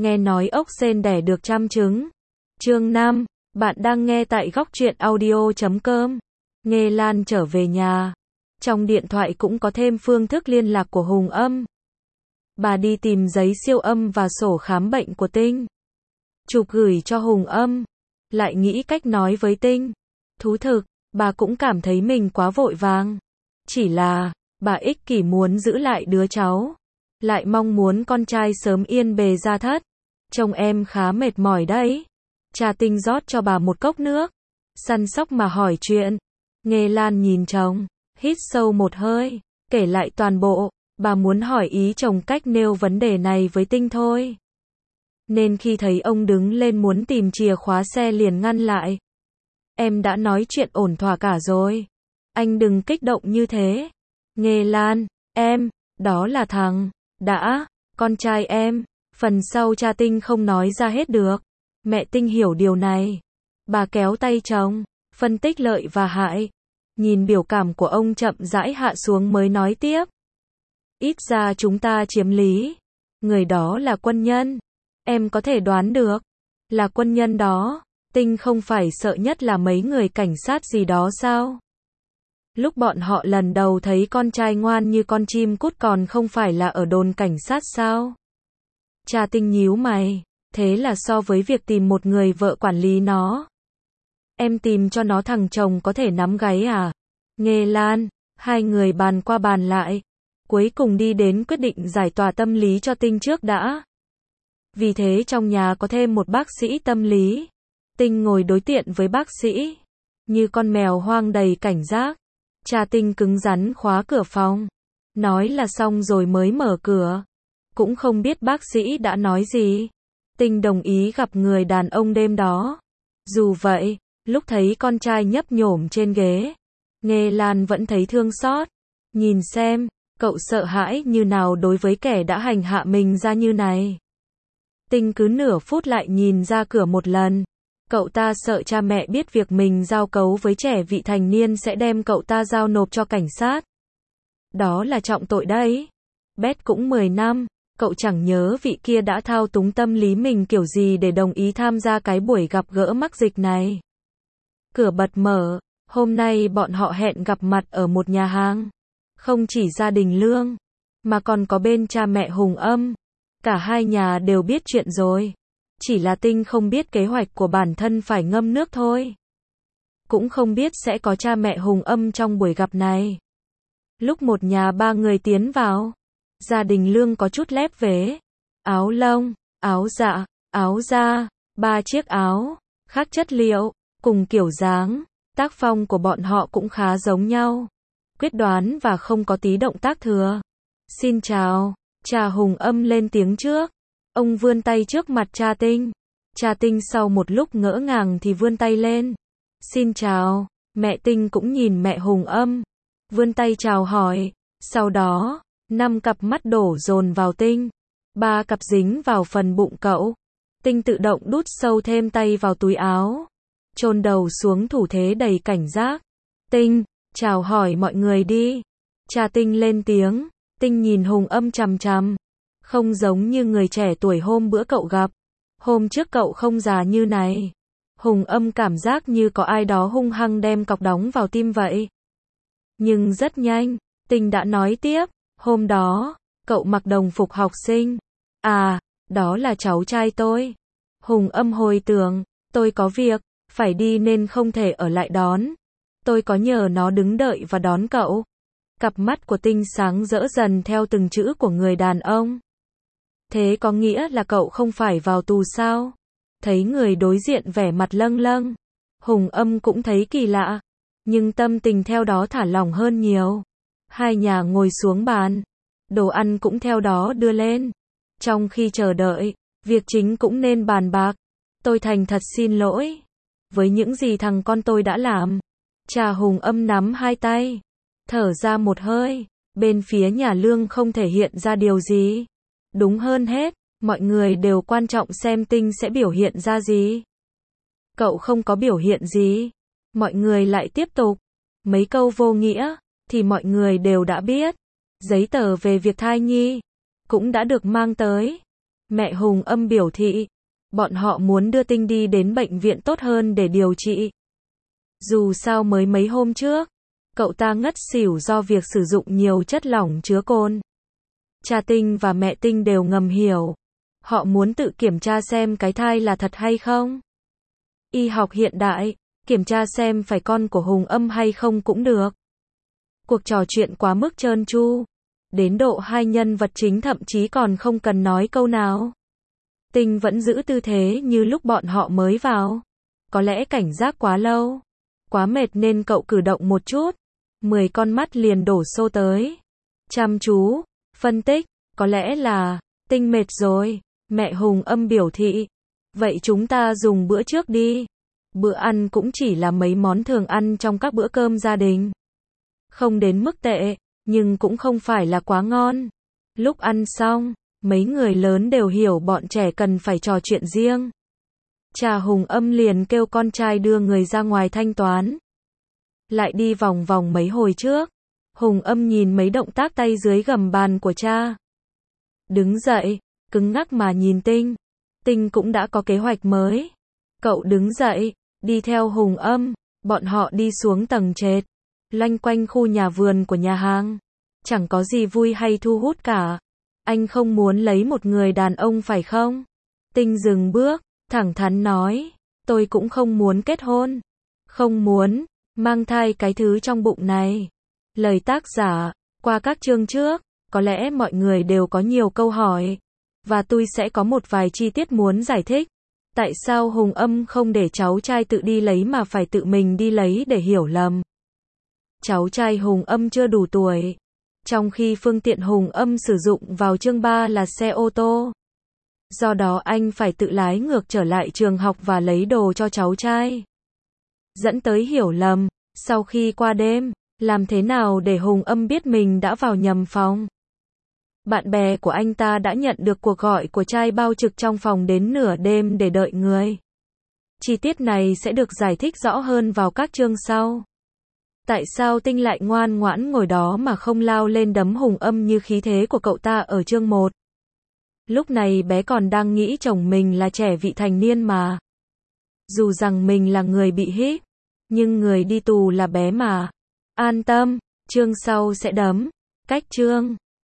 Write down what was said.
nghe nói ốc sên đẻ được trăm trứng. Chương 5, bạn đang nghe tại góc truyện audio.com. Nghe Lan trở về nhà. Trong điện thoại cũng có thêm phương thức liên lạc của Hùng Âm. Bà đi tìm giấy siêu âm và sổ khám bệnh của Tinh. Chụp gửi cho Hùng Âm. Lại nghĩ cách nói với Tinh. Thú thực, bà cũng cảm thấy mình quá vội vàng. Chỉ là, bà ích kỷ muốn giữ lại đứa cháu. Lại mong muốn con trai sớm yên bề gia thất. Chồng em khá mệt mỏi đấy. Cha Tinh rót cho bà một cốc nước. Săn sóc mà hỏi chuyện. Nghe Lan nhìn chồng, hít sâu một hơi, kể lại toàn bộ. Bà muốn hỏi ý chồng cách nêu vấn đề này với Tinh thôi. Nên khi thấy ông đứng lên muốn tìm chìa khóa xe liền ngăn lại. Em đã nói chuyện ổn thỏa cả rồi. Anh đừng kích động như thế. Nghe Lan, em, đó là thằng, con trai em. Phần sau cha Tinh không nói ra hết được. Mẹ Tinh hiểu điều này. Bà kéo tay chồng, phân tích lợi và hại. Nhìn biểu cảm của ông chậm rãi hạ xuống mới nói tiếp. Ít ra chúng ta chiếm lý. Người đó là quân nhân. Em có thể đoán được. Là quân nhân đó. Tinh không phải sợ nhất là mấy người cảnh sát gì đó sao? Lúc bọn họ lần đầu thấy con trai ngoan như con chim cút còn không phải là ở đồn cảnh sát sao? Cha Tinh nhíu mày. Thế là so với việc tìm một người vợ quản lý nó. Em tìm cho nó thằng chồng có thể nắm gáy à? Nghe Lan, hai người bàn qua bàn lại. Cuối cùng đi đến quyết định giải tỏa tâm lý cho Tinh trước đã. Vì thế trong nhà có thêm một bác sĩ tâm lý. Tinh ngồi đối diện với bác sĩ. Như con mèo hoang đầy cảnh giác. Cha Tinh cứng rắn khóa cửa phòng. Nói là xong rồi mới mở cửa. Cũng không biết bác sĩ đã nói gì. Tinh đồng ý gặp người đàn ông đêm đó. Dù vậy, lúc thấy con trai nhấp nhổm trên ghế, Nghe Lan vẫn thấy thương xót. Nhìn xem, cậu sợ hãi như nào đối với kẻ đã hành hạ mình ra như này. Tinh cứ nửa phút lại nhìn ra cửa một lần. Cậu ta sợ cha mẹ biết việc mình giao cấu với trẻ vị thành niên sẽ đem cậu ta giao nộp cho cảnh sát. Đó là trọng tội đấy. Bét cũng 10 năm. Cậu chẳng nhớ vị kia đã thao túng tâm lý mình kiểu gì để đồng ý tham gia cái buổi gặp gỡ mắc dịch này. Cửa bật mở, hôm nay bọn họ hẹn gặp mặt ở một nhà hàng. Không chỉ gia đình Lương, mà còn có bên cha mẹ Hùng Âm. Cả hai nhà đều biết chuyện rồi. Chỉ là Tinh không biết kế hoạch của bản thân phải ngâm nước thôi. Cũng không biết sẽ có cha mẹ Hùng Âm trong buổi gặp này. Lúc một nhà ba người tiến vào, gia đình Lương có chút lép vế. Áo lông, áo dạ, áo da, 3 chiếc áo, khác chất liệu, cùng kiểu dáng, tác phong của bọn họ cũng khá giống nhau. Quyết đoán và không có tí động tác thừa. Xin chào, cha Hùng Âm lên tiếng trước. Ông vươn tay trước mặt cha Tinh. Cha Tinh sau một lúc ngỡ ngàng thì vươn tay lên. Xin chào, mẹ Tinh cũng nhìn mẹ Hùng Âm. Vươn tay chào hỏi. Sau đó, 5 cặp mắt đổ dồn vào Tinh. 3 cặp dính vào phần bụng cậu. Tinh tự động đút sâu thêm tay vào túi áo. Chôn đầu xuống thủ thế đầy cảnh giác. Tinh, chào hỏi mọi người đi. Cha Tinh lên tiếng. Tinh nhìn Hùng Âm chằm chằm. Không giống như người trẻ tuổi hôm bữa cậu gặp. Hôm trước cậu không già như này. Hùng Âm cảm giác như có ai đó hung hăng đem cọc đóng vào tim vậy. Nhưng rất nhanh, Tinh đã nói tiếp. Hôm đó, cậu mặc đồng phục học sinh. À, đó là cháu trai tôi. Hùng Âm hồi tưởng, tôi có việc, phải đi nên không thể ở lại đón. Tôi có nhờ nó đứng đợi và đón cậu. Cặp mắt của Tinh sáng rỡ dần theo từng chữ của người đàn ông. Thế có nghĩa là cậu không phải vào tù sao? Thấy người đối diện vẻ mặt lâng lâng. Hùng Âm cũng thấy kỳ lạ. Nhưng tâm tình theo đó thả lỏng hơn nhiều. Hai nhà ngồi xuống bàn. Đồ ăn cũng theo đó đưa lên. Trong khi chờ đợi, việc chính cũng nên bàn bạc. Tôi thành thật xin lỗi. Với những gì thằng con tôi đã làm. Cha Hùng Âm nắm hai tay. Thở ra một hơi. Bên phía nhà Lương không thể hiện ra điều gì. Đúng hơn hết, mọi người đều quan trọng xem Tinh sẽ biểu hiện ra gì. Cậu không có biểu hiện gì. Mọi người lại tiếp tục. Mấy câu vô nghĩa, thì mọi người đều đã biết. Giấy tờ về việc thai nhi cũng đã được mang tới. Mẹ Hùng Âm biểu thị, bọn họ muốn đưa Tinh đi đến bệnh viện tốt hơn để điều trị. Dù sao mới mấy hôm trước, cậu ta ngất xỉu do việc sử dụng nhiều chất lỏng chứa cồn. Cha Tinh và mẹ Tinh đều ngầm hiểu. Họ muốn tự kiểm tra xem cái thai là thật hay không. Y học hiện đại, kiểm tra xem phải con của Hùng Âm hay không cũng được. Cuộc trò chuyện quá mức trơn tru, đến độ hai nhân vật chính thậm chí còn không cần nói câu nào. Tinh vẫn giữ tư thế như lúc bọn họ mới vào. Có lẽ cảnh giác quá lâu, quá mệt nên cậu cử động một chút, 10 con mắt liền đổ xô tới. Chăm chú, phân tích, có lẽ là, Tinh mệt rồi, mẹ Hùng Âm biểu thị. Vậy chúng ta dùng bữa trước đi. Bữa ăn cũng chỉ là mấy món thường ăn trong các bữa cơm gia đình. Không đến mức tệ, nhưng cũng không phải là quá ngon. Lúc ăn xong, mấy người lớn đều hiểu bọn trẻ cần phải trò chuyện riêng. Cha Hùng Âm liền kêu con trai đưa người ra ngoài thanh toán. Lại đi vòng vòng mấy hồi trước. Hùng Âm nhìn mấy động tác tay dưới gầm bàn của cha. Đứng dậy, cứng ngắc mà nhìn Tinh. Tinh cũng đã có kế hoạch mới. Cậu đứng dậy, đi theo Hùng Âm. Bọn họ đi xuống tầng trệt, loanh quanh khu nhà vườn của nhà hàng. Chẳng có gì vui hay thu hút cả. Anh không muốn lấy một người đàn ông phải không? Tinh dừng bước, thẳng thắn nói. Tôi cũng không muốn kết hôn. Không muốn mang thai cái thứ trong bụng này. Lời tác giả, qua các chương trước, có lẽ mọi người đều có nhiều câu hỏi. Và tôi sẽ có một vài chi tiết muốn giải thích. Tại sao Hùng Âm không để cháu trai tự đi lấy mà phải tự mình đi lấy để hiểu lầm? Cháu trai Hùng Âm chưa đủ tuổi. Trong khi phương tiện Hùng Âm sử dụng vào chương 3 là xe ô tô. Do đó anh phải tự lái ngược trở lại trường học và lấy đồ cho cháu trai. Dẫn tới hiểu lầm. Sau khi qua đêm, làm thế nào để Hùng Âm biết mình đã vào nhầm phòng? Bạn bè của anh ta đã nhận được cuộc gọi của trai bao trực trong phòng đến nửa đêm để đợi người. Chi tiết này sẽ được giải thích rõ hơn vào các chương sau. Tại sao Tinh lại ngoan ngoãn ngồi đó mà không lao lên đấm Hùng Âm như khí thế của cậu ta ở chương 1? Lúc này bé còn đang nghĩ chồng mình là trẻ vị thành niên mà. Dù rằng mình là người bị hít, nhưng người đi tù là bé mà. An tâm, chương sau sẽ đấm. Cách chương